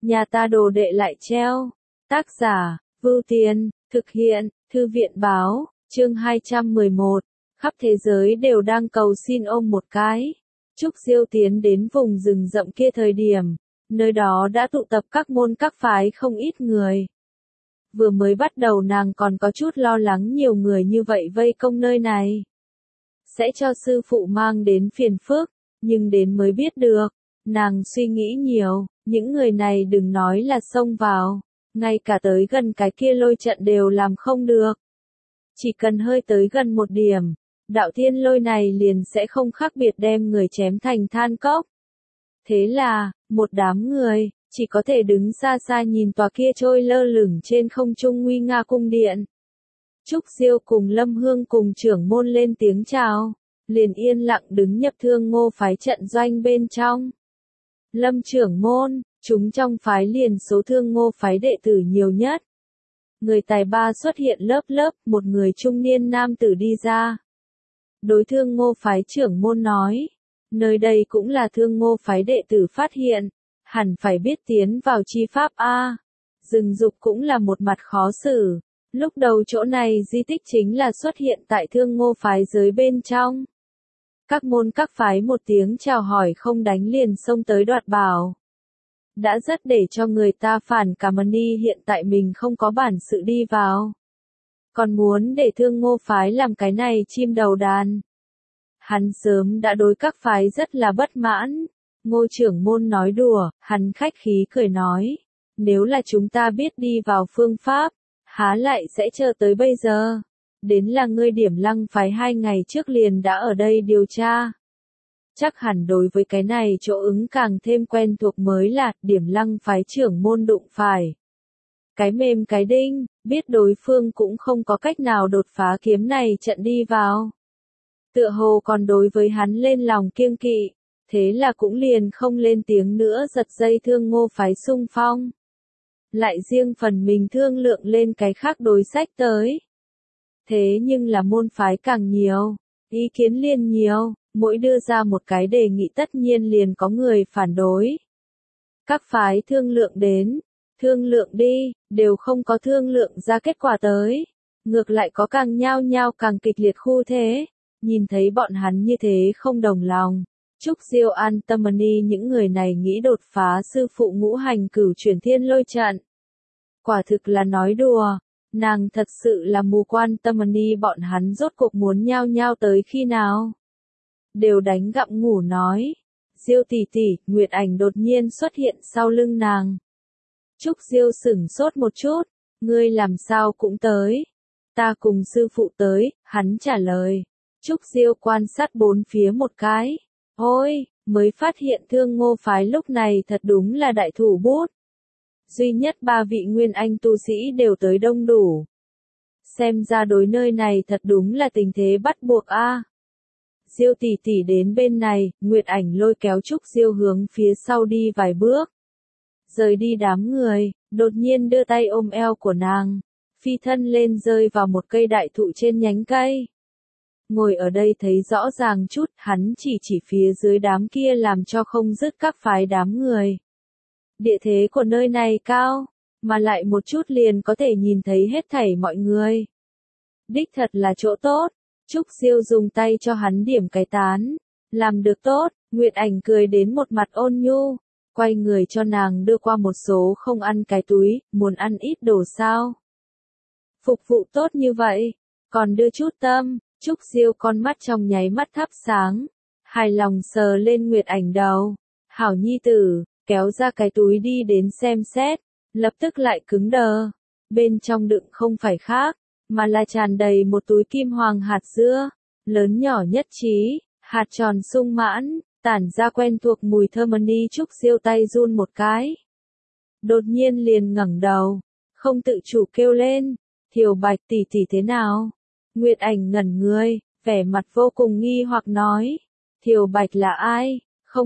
nhà ta đồ đệ lại treo. Tác giả, Vưu Tiên, thực hiện, Thư viện báo, chương 211. Khắp thế giới đều đang cầu xin ôm một cái. Trúc Diêu tiến đến vùng rừng rậm kia thời điểm, nơi đó đã tụ tập các môn các phái không ít người. Vừa mới bắt đầu nàng còn có chút lo lắng nhiều người như vậy vây công nơi này sẽ cho sư phụ mang đến phiền phức, nhưng đến mới biết được, nàng suy nghĩ nhiều, những người này đừng nói là xông vào, ngay cả tới gần cái kia lôi trận đều làm không được. Chỉ cần hơi tới gần một điểm, đạo thiên lôi này liền sẽ không khác biệt đem người chém thành than cốc. Thế là, một đám người, chỉ có thể đứng xa xa nhìn tòa kia trôi lơ lửng trên không trung nguy nga cung điện. Trúc Diêu cùng Lâm Hương cùng trưởng môn lên tiếng chào, liền yên lặng đứng nhập Thương Ngô phái trận doanh bên trong. Lâm trưởng môn, chúng trong phái liền số Thương Ngô phái đệ tử nhiều nhất. Người tài ba xuất hiện lớp lớp, một người trung niên nam tử đi ra. Đối Thương Ngô phái trưởng môn nói, nơi đây cũng là Thương Ngô phái đệ tử phát hiện, hẳn phải biết tiến vào chi pháp a. Rừng dục cũng là một mặt khó xử. Lúc đầu chỗ này di tích chính là xuất hiện tại Thương Ngô phái giới bên trong. Các môn các phái một tiếng chào hỏi không đánh liền xông tới đoạt bảo. Đã rất để cho người ta phản cảm ni hiện tại mình không có bản sự đi vào. Còn muốn để Thương Ngô phái làm cái này chim đầu đàn. Hắn sớm đã đối các phái rất là bất mãn. Ngô trưởng môn nói đùa, hắn khách khí cười nói. Nếu là chúng ta biết đi vào phương pháp, há lại sẽ chờ tới bây giờ. Đến là ngươi Điểm Lăng phái 2 ngày trước liền đã ở đây điều tra. Chắc hẳn đối với cái này chỗ ứng càng thêm quen thuộc mới là Điểm Lăng phái trưởng môn đụng phải. Cái mềm cái đinh, biết đối phương cũng không có cách nào đột phá kiếm này trận đi vào. Tựa hồ còn đối với hắn lên lòng kiêng kỵ, thế là cũng liền không lên tiếng nữa giật dây Thương Ngô phái xung phong. Lại riêng phần mình thương lượng lên cái khác đối sách tới. Thế nhưng là môn phái càng nhiều, ý kiến liền nhiều, mỗi đưa ra một cái đề nghị tất nhiên liền có người phản đối. Các phái thương lượng đến, thương lượng đi, đều không có thương lượng ra kết quả tới. Ngược lại có càng nhao nhao càng kịch liệt khu thế, nhìn thấy bọn hắn như thế không đồng lòng. Trúc Diêu an tâm ni những người này nghĩ đột phá sư phụ ngũ hành cửu chuyển thiên lôi trận. Quả thực là nói đùa, nàng thật sự là mù quan tâm ni bọn hắn rốt cuộc muốn nhao nhao tới khi nào. Đều đánh gặm ngủ nói. Diêu tỷ tỷ, Nguyệt Ảnh đột nhiên xuất hiện sau lưng nàng. Trúc Diêu sửng sốt một chút, ngươi làm sao cũng tới. Ta cùng sư phụ tới, hắn trả lời. Trúc Diêu quan sát bốn phía một cái. Ôi, mới phát hiện Thương Ngô phái lúc này thật đúng là đại thủ bút. Duy nhất 3 vị nguyên anh tu sĩ đều tới đông đủ. Xem ra đối nơi này thật đúng là tình thế bắt buộc a. Diêu tỷ tỷ đến bên này, Nguyệt Ảnh lôi kéo Trúc Diêu hướng phía sau đi vài bước. Rời đi đám người, đột nhiên đưa tay ôm eo của nàng, phi thân lên rơi vào một cây đại thụ trên nhánh cây. Ngồi ở đây thấy rõ ràng chút, hắn chỉ phía dưới đám kia làm cho không dứt các phái đám người. Địa thế của nơi này cao, mà lại một chút liền có thể nhìn thấy hết thảy mọi người. Đích thật là chỗ tốt. Trúc Diêu dùng tay cho hắn điểm cái tán. Làm được tốt, Nguyệt Ảnh cười đến một mặt ôn nhu, quay người cho nàng đưa qua một số không ăn cái túi, muốn ăn ít đồ sao. Phục vụ tốt như vậy, còn đưa chút tâm. Trúc Diêu con mắt trong nháy mắt thắp sáng, hài lòng sờ lên Nguyệt Ảnh đầu. Hảo nhi tử, kéo ra cái túi đi đến xem xét, lập tức lại cứng đờ. Bên trong đựng không phải khác, mà là tràn đầy một túi kim hoàng hạt dưa, lớn nhỏ nhất trí, hạt tròn sung mãn, tản ra quen thuộc mùi thơm ni. Trúc Diêu tay run một cái. Đột nhiên liền ngẩng đầu, không tự chủ kêu lên, Thiều Bạch tỷ tỷ thế nào? Nguyệt Ảnh ngẩn người, vẻ mặt vô cùng nghi hoặc nói, Thiều Bạch là ai?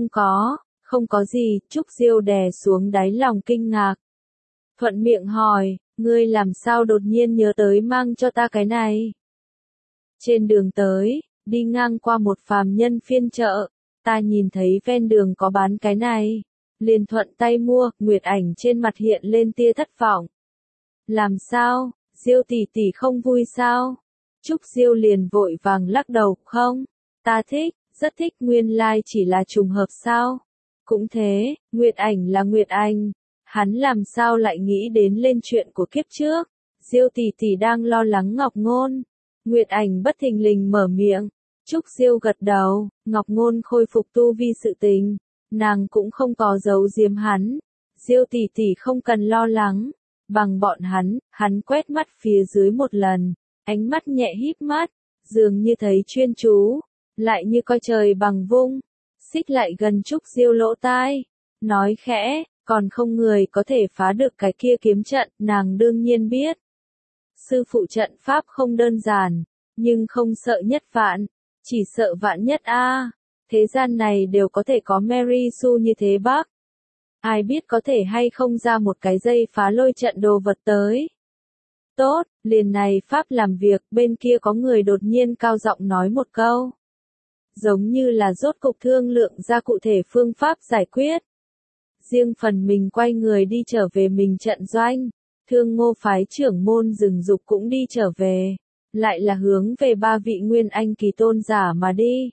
Không có gì. Trúc Diêu đè xuống đáy lòng kinh ngạc. Thuận miệng hỏi, ngươi làm sao đột nhiên nhớ tới mang cho ta cái này? Trên đường tới, đi ngang qua một phàm nhân phiên chợ, ta nhìn thấy ven đường có bán cái này. liền thuận tay mua. Nguyệt Ảnh trên mặt hiện lên tia thất vọng. Làm sao, Diêu tỷ tỷ không vui sao? Trúc Diêu liền vội vàng lắc đầu, không, ta thích, rất thích, nguyên lai chỉ là trùng hợp sao? Cũng thế, Nguyệt Ảnh là Nguyệt Anh, hắn làm sao lại nghĩ đến lên chuyện của kiếp trước? Diêu tỷ tỷ đang lo lắng Ngọc Ngôn. Nguyệt Ảnh bất thình lình mở miệng. Trúc Diêu gật đầu, Ngọc Ngôn khôi phục tu vi sự tình, nàng cũng không có giấu giếm hắn. Diêu tỷ tỷ không cần lo lắng, bằng bọn hắn quét mắt phía dưới một lần, ánh mắt nhẹ híp mắt, dường như thấy chuyên chú, lại như coi trời bằng vung, xích lại gần Trúc Diêu lỗ tai, nói khẽ, còn không người có thể phá được cái kia kiếm trận, nàng đương nhiên biết. Sư phụ trận pháp không đơn giản, nhưng không sợ nhất vạn, chỉ sợ vạn nhất a. Thế gian này đều có thể có Mary Sue như thế bác. Ai biết có thể hay không ra một cái dây phá lôi trận đồ vật tới. Tốt, liền này pháp làm việc, bên kia có người đột nhiên cao giọng nói một câu. Giống như là rốt cục thương lượng ra cụ thể phương pháp giải quyết. Riêng phần mình quay người đi trở về mình trận doanh, Thương Ngô phái trưởng môn Rừng Dục cũng đi trở về, lại là hướng về ba vị Nguyên Anh kỳ tôn giả mà đi.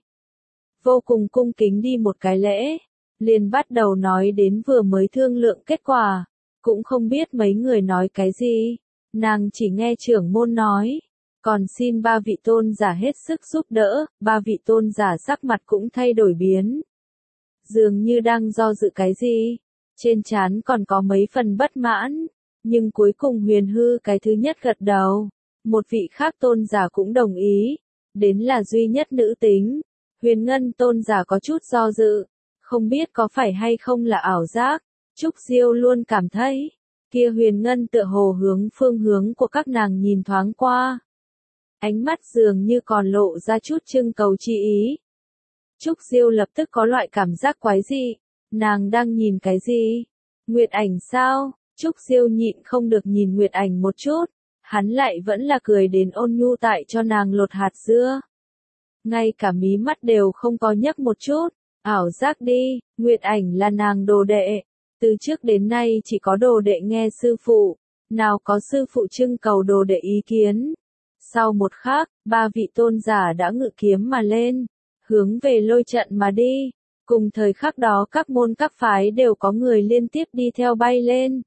Vô cùng cung kính đi một cái lễ, liền bắt đầu nói đến vừa mới thương lượng kết quả, cũng không biết mấy người nói cái gì, nàng chỉ nghe trưởng môn nói, còn xin ba vị tôn giả hết sức giúp đỡ, ba vị tôn giả sắc mặt cũng thay đổi biến. Dường như đang do dự cái gì, trên trán còn có mấy phần bất mãn, nhưng cuối cùng Huyền Hư cái thứ nhất gật đầu, một vị khác tôn giả cũng đồng ý, đến là duy nhất nữ tính. Huyền Ngân tôn giả có chút do dự, không biết có phải hay không là ảo giác, Trúc Diêu luôn cảm thấy, kia Huyền Ngân tựa hồ hướng phương hướng của các nàng nhìn thoáng qua. Ánh mắt dường như còn lộ ra chút trưng cầu chi ý. Trúc Diêu lập tức có loại cảm giác quái dị, nàng đang nhìn cái gì? Nguyệt Ảnh sao? Trúc Diêu nhịn không được nhìn Nguyệt Ảnh một chút, hắn lại vẫn là cười đến ôn nhu tại cho nàng lột hạt dưa. Ngay cả mí mắt đều không có nhấc một chút, ảo giác đi, Nguyệt Ảnh là nàng đồ đệ, từ trước đến nay chỉ có đồ đệ nghe sư phụ, nào có sư phụ trưng cầu đồ đệ ý kiến. Sau một khắc, ba vị tôn giả đã ngự kiếm mà lên, hướng về lôi trận mà đi, cùng thời khắc đó các môn các phái đều có người liên tiếp đi theo bay lên.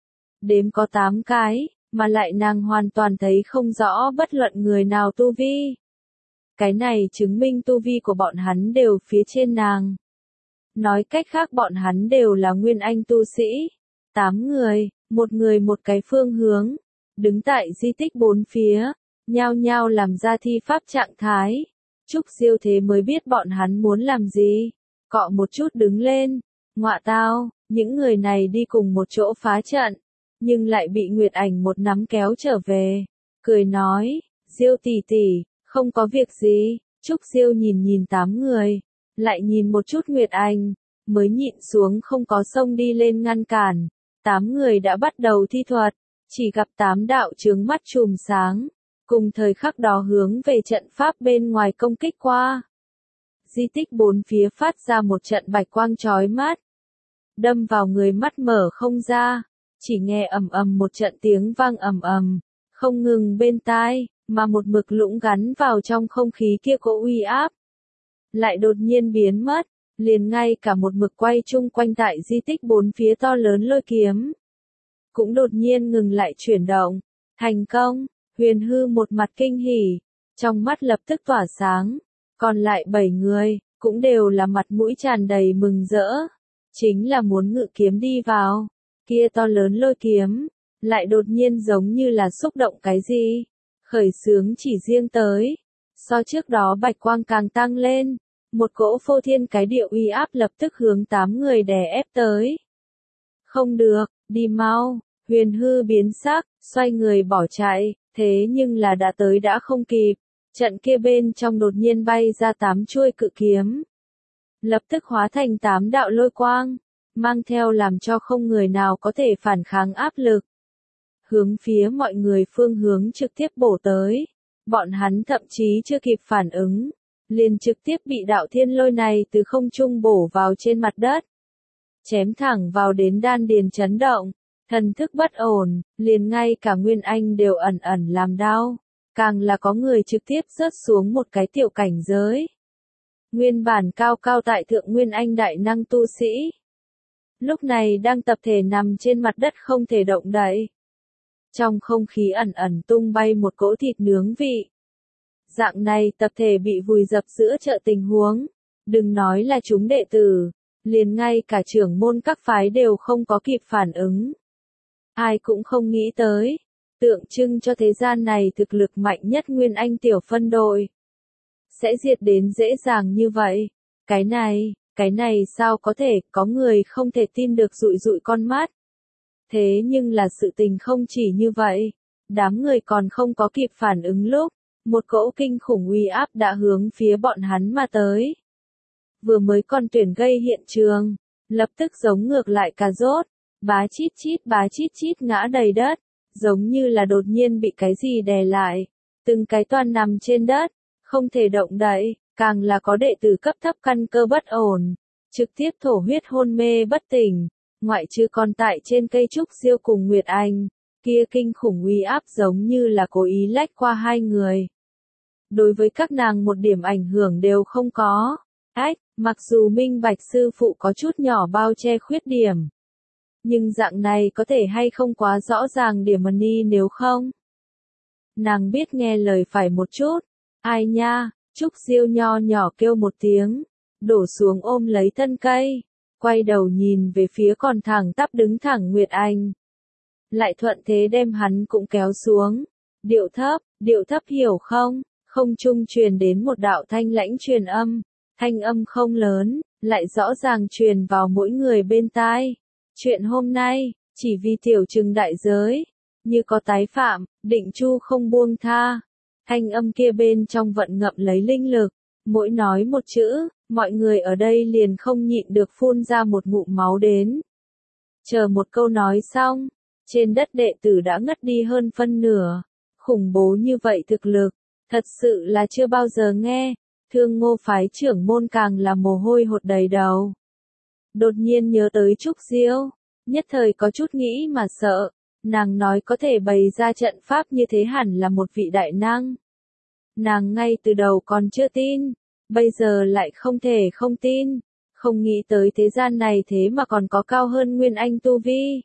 Đếm có 8 cái, mà lại nàng hoàn toàn thấy không rõ bất luận người nào tu vi. Cái này chứng minh tu vi của bọn hắn đều phía trên nàng. Nói cách khác bọn hắn đều là nguyên anh tu sĩ. 8 người một cái phương hướng, đứng tại di tích bốn phía, nhao nhao làm ra thi pháp trạng thái. Trúc Diêu thế mới biết bọn hắn muốn làm gì. Cọ một chút đứng lên, ngọa tao, những người này đi cùng một chỗ phá trận, nhưng lại bị Nguyệt Ảnh một nắm kéo trở về. Cười nói, Diêu tỷ tỷ, không có việc gì. Trúc Diêu nhìn 8 người, lại nhìn một chút Nguyệt Ảnh, mới nhịn xuống không có xông đi lên ngăn cản. 8 người đã bắt đầu thi thuật, chỉ gặp 8 đạo chướng mắt chùm sáng, cùng thời khắc đó hướng về trận pháp bên ngoài công kích qua. Di tích bốn phía phát ra một trận bạch quang chói mắt, đâm vào người mắt mở không ra, chỉ nghe ầm ầm một trận tiếng vang ầm ầm, không ngừng bên tai, mà một mực lũng gắn vào trong không khí kia cỗ uy áp, lại đột nhiên biến mất, liền ngay cả một mực quay chung quanh tại di tích bốn phía to lớn lôi kiếm, cũng đột nhiên ngừng lại chuyển động, thành công. Huyền Hư một mặt kinh hỉ, trong mắt lập tức tỏa sáng, còn lại 7 người, cũng đều là mặt mũi tràn đầy mừng rỡ, chính là muốn ngự kiếm đi vào, kia to lớn lôi kiếm, lại đột nhiên giống như là xúc động cái gì, khởi xướng chỉ riêng tới, so trước đó bạch quang càng tăng lên, một cỗ phô thiên cái địa uy áp lập tức hướng 8 người đè ép tới. Không được, đi mau, Huyền Hư biến sắc, xoay người bỏ chạy. Thế nhưng là đã tới đã không kịp, trận kia bên trong đột nhiên bay ra 8 chuôi cự kiếm. Lập tức hóa thành 8 đạo lôi quang, mang theo làm cho không người nào có thể phản kháng áp lực. Hướng phía mọi người phương hướng trực tiếp bổ tới, bọn hắn thậm chí chưa kịp phản ứng, liền trực tiếp bị đạo thiên lôi này từ không trung bổ vào trên mặt đất. chém thẳng vào đến đan điền chấn động, thần thức bất ổn, liền ngay cả Nguyên Anh đều ẩn ẩn làm đau, càng là có người trực tiếp rớt xuống một cái tiểu cảnh giới. Nguyên bản cao cao tại thượng Nguyên Anh đại năng tu sĩ, lúc này đang tập thể nằm trên mặt đất không thể động đậy. Trong không khí ẩn ẩn tung bay một cỗ thịt nướng vị. Dạng này tập thể bị vùi dập giữa chợ tình huống, đừng nói là chúng đệ tử, liền ngay cả trưởng môn các phái đều không có kịp phản ứng. Ai cũng không nghĩ tới, tượng trưng cho thế gian này thực lực mạnh nhất Nguyên Anh tiểu phân đội sẽ diệt đến dễ dàng như vậy. Cái này sao có thể, có người không thể tin được dụi dụi con mắt. Thế nhưng là sự tình không chỉ như vậy, đám người còn không có kịp phản ứng lúc, một cỗ kinh khủng uy áp đã hướng phía bọn hắn mà tới. Vừa mới còn tuyển gây hiện trường, lập tức giống ngược lại cà rốt, bá chít chít ngã đầy đất, giống như là đột nhiên bị cái gì đè lại, từng cái toàn nằm trên đất, không thể động đậy, càng là có đệ tử cấp thấp căn cơ bất ổn, trực tiếp thổ huyết hôn mê bất tỉnh, ngoại trừ còn tại trên cây trúc diêu cùng Nguyệt Anh, kia kinh khủng uy áp giống như là cố ý lách qua hai người. Đối với các nàng một điểm ảnh hưởng đều không có. Mặc dù minh bạch sư phụ có chút nhỏ bao che khuyết điểm, nhưng dạng này có thể hay không quá rõ ràng điểm ni nếu không. Nàng biết nghe lời phải một chút. Ai nha, Trúc Diêu nho nhỏ kêu một tiếng, đổ xuống ôm lấy thân cây, quay đầu nhìn về phía còn thẳng tắp đứng thẳng Nguyệt Anh. Lại thuận thế đem hắn cũng kéo xuống. Điệu thấp hiểu không? Không trung truyền đến một đạo thanh lãnh truyền âm. Thanh âm không lớn, lại rõ ràng truyền vào mỗi người bên tai. Chuyện hôm nay, chỉ vì tiểu trừng đại giới, như có tái phạm, định chu không buông tha. Thanh âm kia bên trong vận ngậm lấy linh lực, mỗi nói một chữ, mọi người ở đây liền không nhịn được phun ra một ngụm máu đến. Chờ một câu nói xong, trên đất đệ tử đã ngất đi hơn phân nửa. Khủng bố như vậy thực lực, thật sự là chưa bao giờ nghe. Thương Ngô phái trưởng môn càng là mồ hôi hột đầy đầu. Đột nhiên nhớ tới Trúc Diêu, nhất thời có chút nghĩ mà sợ, nàng nói có thể bày ra trận pháp như thế hẳn là một vị đại năng. Nàng ngay từ đầu còn chưa tin, bây giờ lại không thể không tin, không nghĩ tới thế gian này thế mà còn có cao hơn Nguyên Anh tu vi.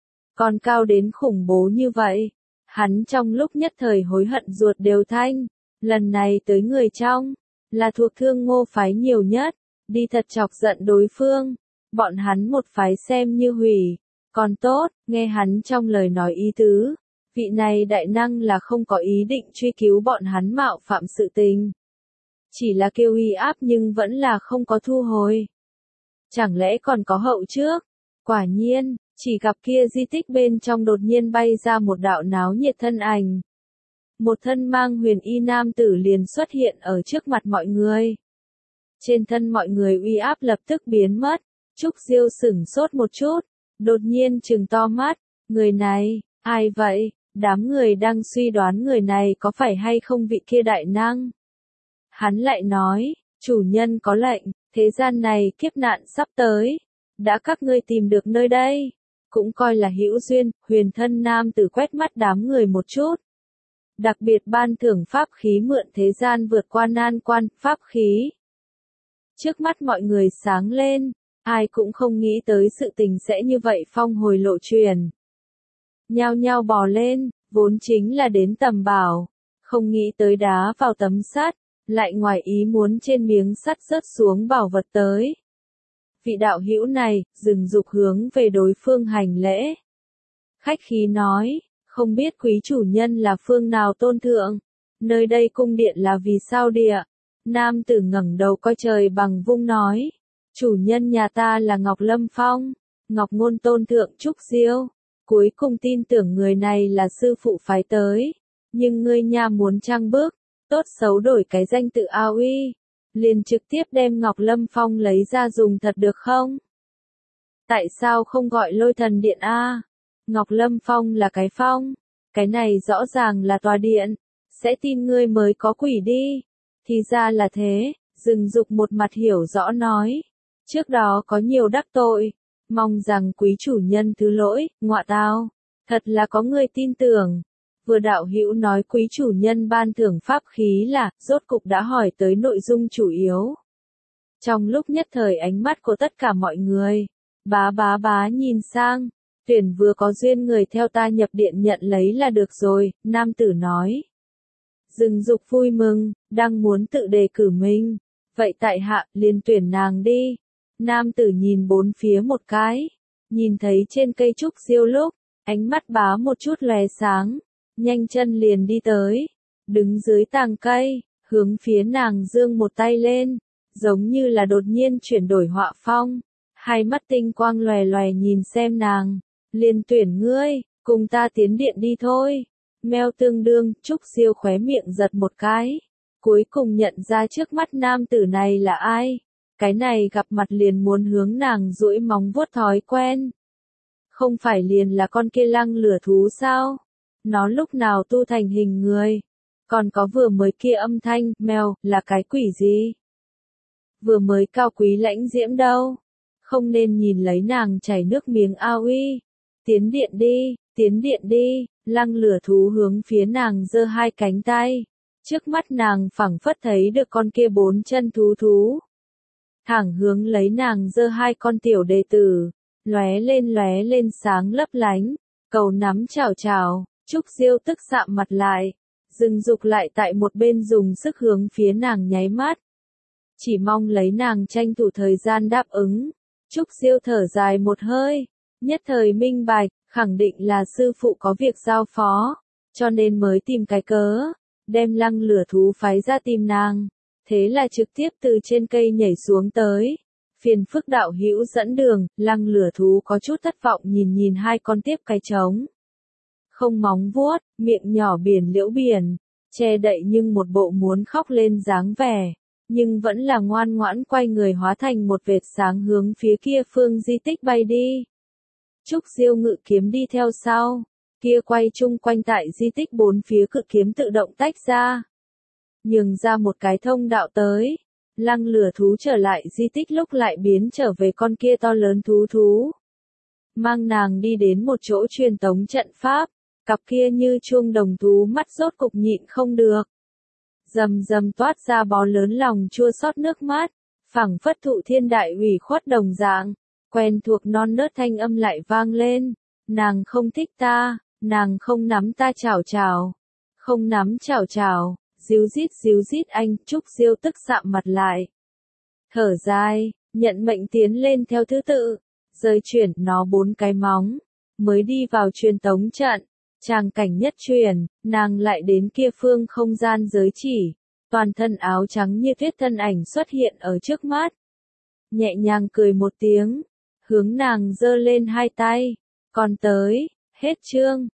Còn cao đến khủng bố như vậy, hắn trong lúc nhất thời hối hận ruột đều thanh, lần này tới người trong là thuộc Thương Ngô phái nhiều nhất, đi thật chọc giận đối phương, bọn hắn một phái xem như hủy, còn tốt, nghe hắn trong lời nói ý tứ, vị này đại năng là không có ý định truy cứu bọn hắn mạo phạm sự tình. Chỉ là kêu uy áp nhưng vẫn là không có thu hồi. Chẳng lẽ còn có hậu trước? Quả nhiên, chỉ gặp kia di tích bên trong đột nhiên bay ra một đạo náo nhiệt thân ảnh. Một thân mang huyền y nam tử liền xuất hiện ở trước mặt mọi người. Trên thân mọi người uy áp lập tức biến mất, Trúc Diêu sửng sốt một chút, đột nhiên trừng to mắt, người này, ai vậy? Đám người đang suy đoán người này có phải hay không vị kia đại năng. Hắn lại nói, chủ nhân có lệnh, thế gian này kiếp nạn sắp tới, đã các ngươi tìm được nơi đây, cũng coi là hữu duyên. Huyền thân nam tử quét mắt đám người một chút. Đặc biệt ban thưởng pháp khí mượn thế gian vượt qua nan quan, pháp khí. Trước mắt mọi người sáng lên, ai cũng không nghĩ tới sự tình sẽ như vậy phong hồi lộ truyền. Nhao nhao bò lên, vốn chính là đến tầm bảo, không nghĩ tới đá vào tấm sắt, lại ngoài ý muốn trên miếng sắt rớt xuống bảo vật tới. Vị đạo hữu này, dừng dục hướng về đối phương hành lễ. Khách khí nói, không biết quý chủ nhân là phương nào tôn thượng, nơi đây cung điện là vì sao địa. Nam tử ngẩng đầu coi trời bằng vung nói, chủ nhân nhà ta là Ngọc Lâm Phong, Ngọc Ngôn tôn thượng Trúc Diêu. Cuối cùng tin tưởng người này là sư phụ phái tới, nhưng ngươi nha muốn trang bước, tốt xấu đổi cái danh tự ao uy, liền trực tiếp đem Ngọc Lâm Phong lấy ra dùng thật được không? Tại sao không gọi Lôi Thần Điện a? Ngọc Lâm Phong là cái phong, cái này rõ ràng là tòa điện, sẽ tin ngươi mới có quỷ đi. Thì ra là thế, Dừng Dục một mặt hiểu rõ nói, trước đó có nhiều đắc tội, Mong rằng quý chủ nhân thứ lỗi, ngọa tao. Thật là có người tin tưởng. Vừa đạo hữu nói quý chủ nhân ban thưởng pháp khí là, rốt cục đã hỏi tới nội dung chủ yếu. Trong lúc nhất thời ánh mắt của tất cả mọi người, bá nhìn sang, tuyển vừa có duyên người theo ta nhập điện nhận lấy là được rồi, nam tử nói. Dừng dục vui mừng, đang muốn tự đề cử mình. Vậy tại hạ, liền tuyển nàng đi. Nam tử nhìn bốn phía một cái, nhìn thấy trên cây trúc diêu lúc, ánh mắt bá một chút lóe sáng, nhanh chân liền đi tới, đứng dưới tàng cây, hướng phía nàng giương một tay lên, giống như là đột nhiên chuyển đổi họa phong, hai mắt tinh quang lòe lòe nhìn xem nàng, liền tuyển ngươi, cùng ta tiến điện đi thôi. Meo tương đương, Trúc Diêu khóe miệng giật một cái, cuối cùng nhận ra trước mắt nam tử này là ai. Cái này gặp mặt liền muốn hướng nàng duỗi móng vuốt thói quen. Không phải liền là con kia lăng lửa thú sao? Nó lúc nào tu thành hình người? Còn có vừa mới kia âm thanh, mèo, là cái quỷ gì? Vừa mới cao quý lãnh diễm đâu? Không nên nhìn lấy nàng chảy nước miếng ao uy. Tiến điện đi, lăng lửa thú hướng phía nàng giơ hai cánh tay. Trước mắt nàng phảng phất thấy được con kia bốn chân thú. Thẳng hướng lấy nàng giơ hai con tiểu đệ tử, lóe lên sáng lấp lánh, cầu nắm chào, Trúc Diêu tức sạm mặt lại, dừng dục lại tại một bên dùng sức hướng phía nàng nháy mắt. Chỉ mong lấy nàng tranh thủ thời gian đáp ứng, Trúc Diêu thở dài một hơi, nhất thời minh bạch, khẳng định là sư phụ có việc giao phó, cho nên mới tìm cái cớ, đem lăng lửa thú phái ra tìm nàng. Thế là trực tiếp từ trên cây nhảy xuống tới. Phiền phức đạo hữu dẫn đường, lăng lửa thú có chút thất vọng nhìn hai con tiếp cái trống. Không móng vuốt, miệng nhỏ biển liễu biển, che đậy nhưng một bộ muốn khóc lên dáng vẻ, nhưng vẫn là ngoan ngoãn quay người hóa thành một vệt sáng hướng phía kia phương di tích bay đi. Trúc Diêu ngự kiếm đi theo sau, kia quay chung quanh tại di tích bốn phía cự kiếm tự động tách ra. Nhường ra một cái thông đạo tới, lăng lửa thú trở lại di tích lúc lại biến trở về con kia to lớn thú. Mang nàng đi đến một chỗ truyền tống trận pháp, cặp kia như chuông đồng thú mắt rốt cục nhịn không được. Rầm toát ra bó lớn lòng chua xót nước mắt, phảng phất thụ thiên đại ủy khuất đồng dạng, quen thuộc non nớt thanh âm lại vang lên, nàng không thích ta, nàng không nắm ta chào, không nắm chào. Díu dít anh, Trúc Diêu tức sạm mặt lại. Thở dài, nhận mệnh tiến lên theo thứ tự, rời chuyển nó bốn cái móng, mới đi vào truyền tống trận, tràng cảnh nhất truyền, nàng lại đến kia phương không gian giới chỉ, toàn thân áo trắng như tuyết thân ảnh xuất hiện ở trước mắt. Nhẹ nhàng cười một tiếng, hướng nàng giơ lên hai tay, còn tới, hết chương.